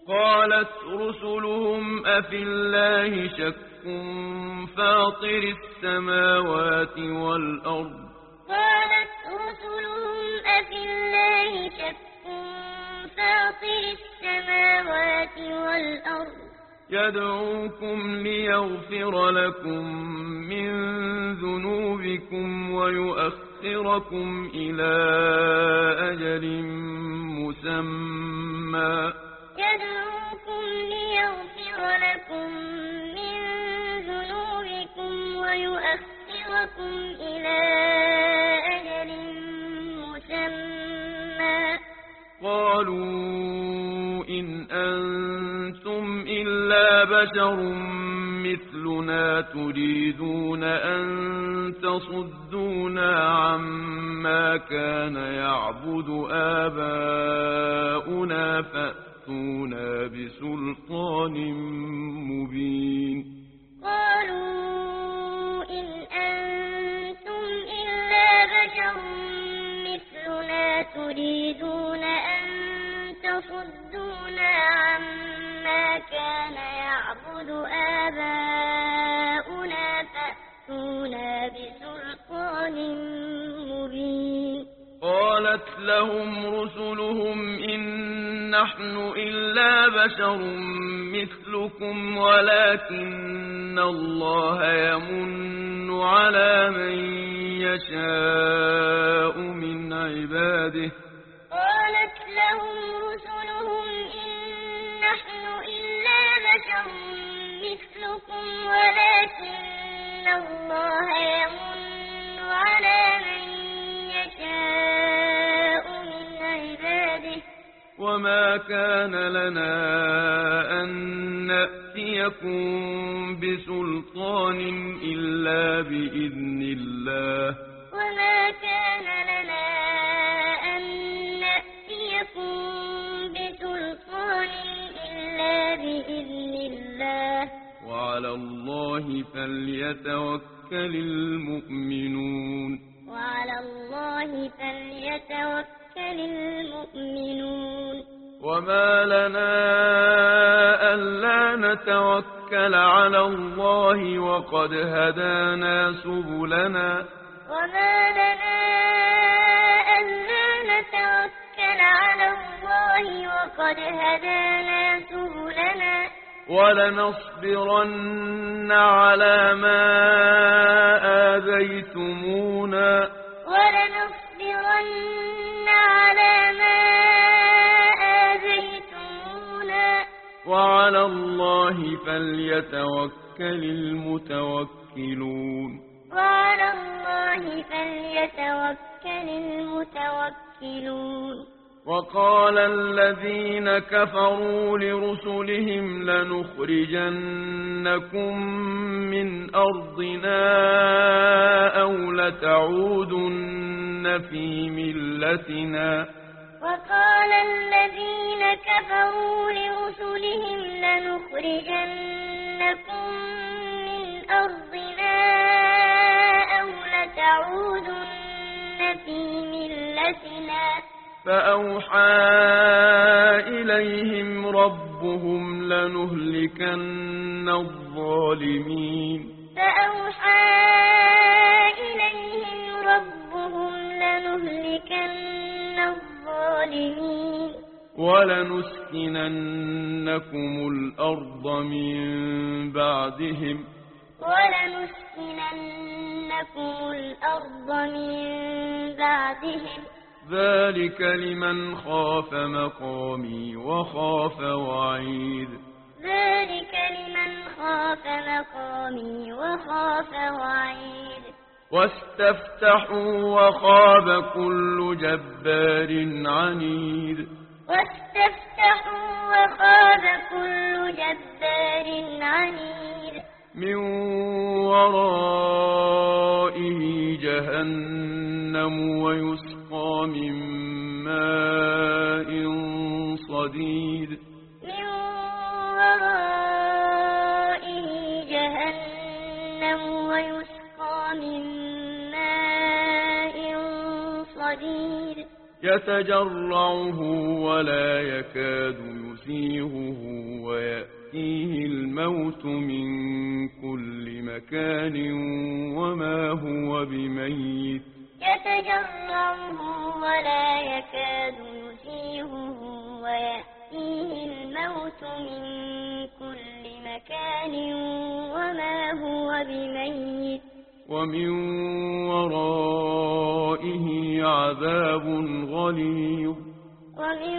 قالت رسلهم أفي الله شك فاطر السماوات والأرض قالت رسلهم أفي الله شك فاطر السماوات والأرض يدعوكم ليغفر لكم من ذنوبكم ويؤخركم إلى أجل مسمى يدعوكم ليغفر لكم من ذنوبكم ويؤخركم إلى أجل مسمى قالوا إن أنتم إلا بشر مثلنا تريدون أن تصدونا عما كان يعبد آباؤنا فأتونا بسلطان مبين قالوا إن أنتم إلا بشر مثلنا تريدون أن تصدونا عما كان يعبد آباؤنا فأتونا بسلطان مبين قالت لهم رسلهم إن نحن إلا بشر مثلكم ولكن الله يمن على من يشاء من عباده قالت لهم رسلهم إن نحن إلا بشر مثلكم ولكن الله يمن على من يشاء من عباده وما كان لنا أن نأتيكم بسلطان إلا بإذن الله وما كان لنا أن نأتيكم بسلطان إلا بإذن الله وعلى الله فليتوكل المؤمنون وعلى الله فليتوكل المؤمنون وما لنا ألا نتوكل على الله وقد هدانا سبلنا وما لنا ألا نتوكل على الله وقد هدانا سبلنا ولنصبرن على ما آذيتمونا ولنصبرن على ما آذيتمونا وعلى الله فليتوكل المتوكلون وعلى الله فليتوكل المتوكلون وقال الذين كفروا لرسلهم لنخرجنكم من أرضنا أو لتعودن في ملتنا وقال الذين كفروا لرسلهم لنخرجنكم من أرضنا أو لتعودن في ملتنا فأوحى إليهم ربهم لنهلكن الظالمين فأوحى إليهم ربهم لنهلكن الظالمين ولنسكننكم الأرض من بعدهم من بعدهم ذلك لمن خاف مقامي وخاف وعيد ذلك لمن خاف مقامي وخاف وعيد واستفتحوا وخاب كل جبار عنيد واستفتحوا وخاب كل جبار عنيد من ورائه جهنم ويسقى من ماء صديد من ورائه جهنم ويسقى من ماء صديد يتجرعه ولا يكاد يسيغه ويأتيه الموت من كل مكان وما هو بميت يتجرعه ولا يكاد يسيغه ويأتيه الموت من كل مكان وما هو بميت ومن ورائه عذاب غليظ ومن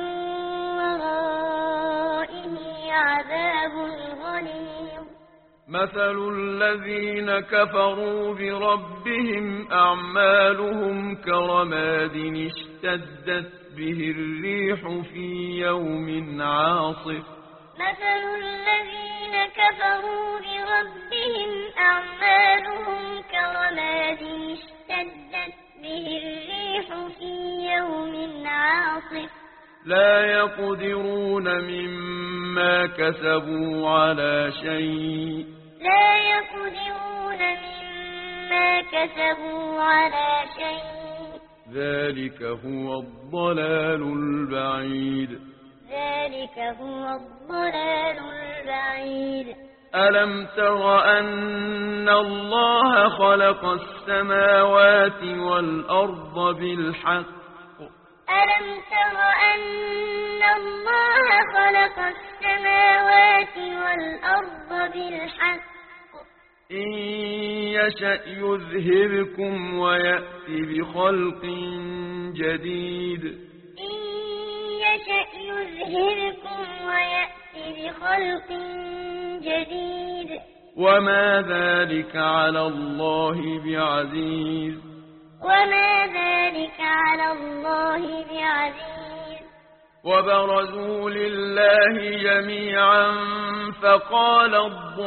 ورائه عذاب غليظ مثل الذين كفروا بربهم أعمالهم كرماد اشتدت به الريح في يوم عاصف مثل الذين كفروا بربهم أعمالهم كرماد اشتدت به الريح في يوم عاصف لا يقدرون مما كسبوا على شيء لا يقدرون مما كسبوا على شيء ذلك هو الضلال البعيد ذلك هو الضلال البعيد ألم تر أن الله خلق السماوات والأرض بالحق ألم تر أن الله خلق السماوات والأرض بالحق إن يشأ يذهبكم ويأت بخلق جديد إن يشأ يذهبكم ويأت بخلق جديد وما ذلك على الله بعزيز وما ذلك على الله بعزيز وبرزوا لله جميعا فقال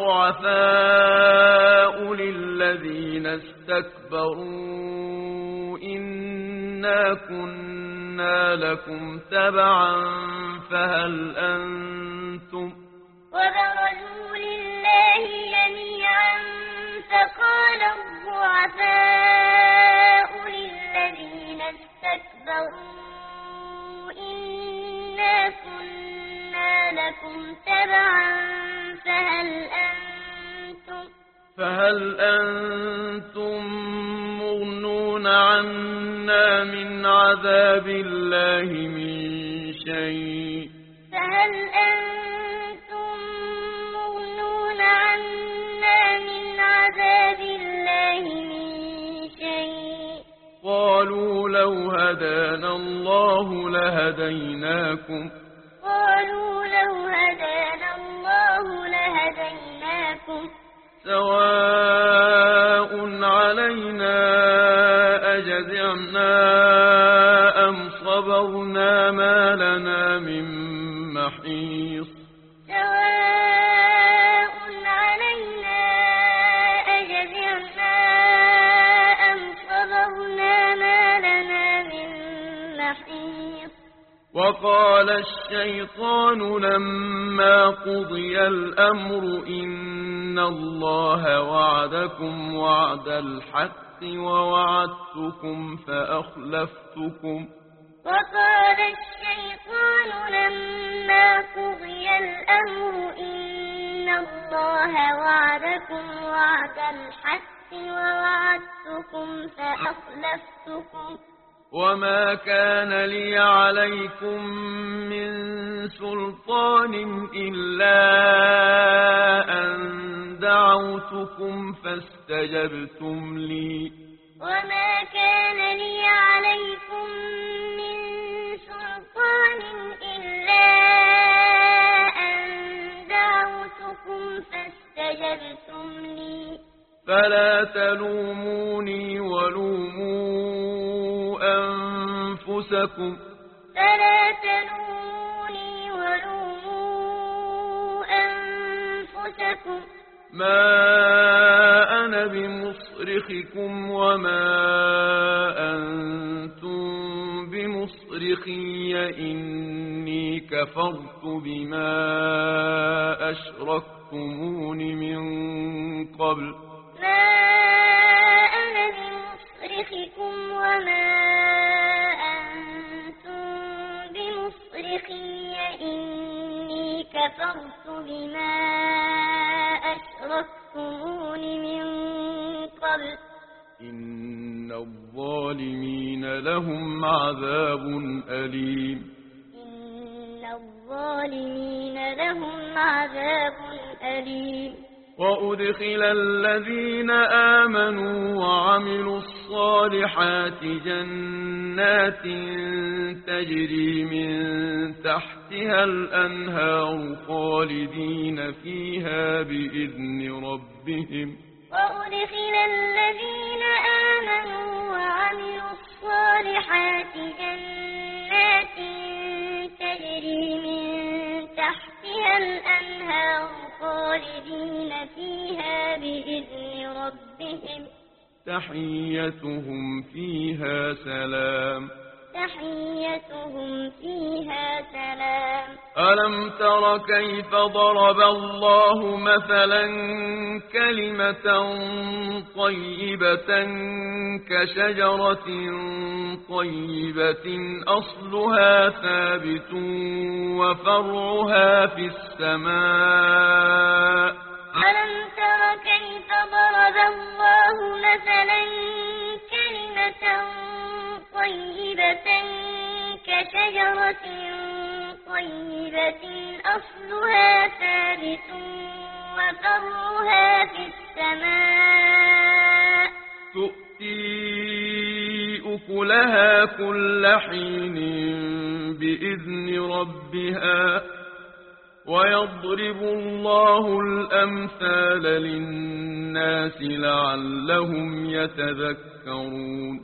الضعفاء للذين استكبروا إنا كنا لكم تبعا فهل أنتم وبرزوا لله جميعا فقال الضعفاء للذين استكبروا إنا كنا لكم تبعا فهل أنتم مغنون عنا من عذاب الله من شيء فهل أنتم مغنون عنا من عذاب الله من شيء قالوا لو هدانا الله لهديناكم قالوا لو هدانا الله لهديناكم سواء علينا أجزعنا أم صبرنا ما لنا من محيص سواء علينا أجزعنا أم صبرنا ما لنا من محيص وقال الشيطان لما قضي الأمر إن الله وعدكم وعد الحق ووعدتكم فأخلفتكم وقال الشيطان لما قضي الأمر إن الله وعدكم وعد الحق ووعدتكم فأخلفتكم وما كان لي عليكم من سلطان إلا أن دعوتكم فاستجبتم لي وما كان لي عليكم من سلطان إلا أن دعوتكم فاستجبتم لي فلا تلوموني ولوموا أنفسكم فلا تلوموني ولوموا أنفسكم ما أنا بمصرخكم وما أنتم بمصرخي إني كفرت بما أشركتمون من قبل ما أنا بمصرخكم وما أنتم بمصرخي إني كفرت بما أشركتمون من قبل إن الظالمين لهم عذاب أليم إن الظالمين لهم عذاب أليم وأدخل الذين آمنوا وعملوا الصالحات جنات تجري من تحتها الأنهار خالدين فيها بإذن ربهم وأدخل الذين آمنوا وعملوا الصالحات جنات تجري من تحتها الأنهار خالدين فيها بإذن ربهم تحيتهم فيها سلام تحيتهم فيها سلام ألم تر كيف ضرب الله مثلا كلمة طيبة كشجرة طيبة أصلها ثابت وفرعها في السماء ألم تر كيف ضرب الله مثلا كلمة طيبة كشجرة طيبة أصلها ثابت وفرعها في السماء تؤتي أكلها كل حين بإذن ربها ويضرب الله الأمثال للناس لعلهم يتذكرون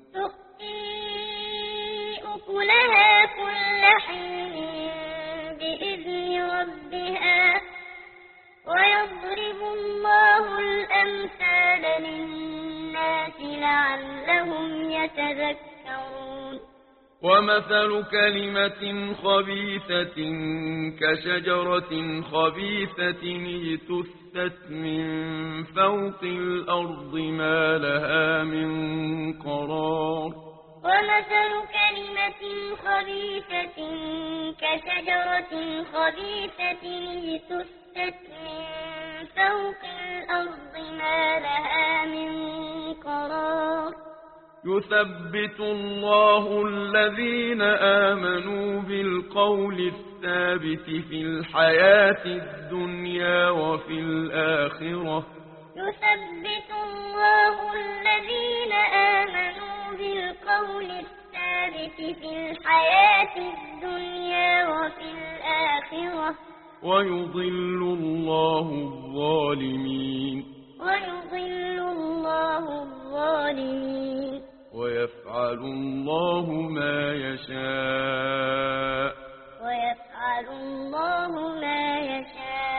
أكلها كل حين بإذن ربها ويضرب الله الأمثال للناس لعلهم يتذكرون ومثل كلمة خبيثة كشجرة خبيثة اجتثت من فوق الأرض ما لها من قرار ومثل كلمة خبيثة كشجرة خبيثة اجتثت من فوق الأرض ما لها من قرار يثبت الله الذين آمنوا بالقول الثابت في الحياة الدنيا وفي الآخرة يثبت الله الذين آمنوا بالقول الثابت في الحياة الدنيا وفي الآخرة ويضل الله الظالمين ويضل الله الظالمين ويفعل الله ما يشاء ويفعل الله ما يشاء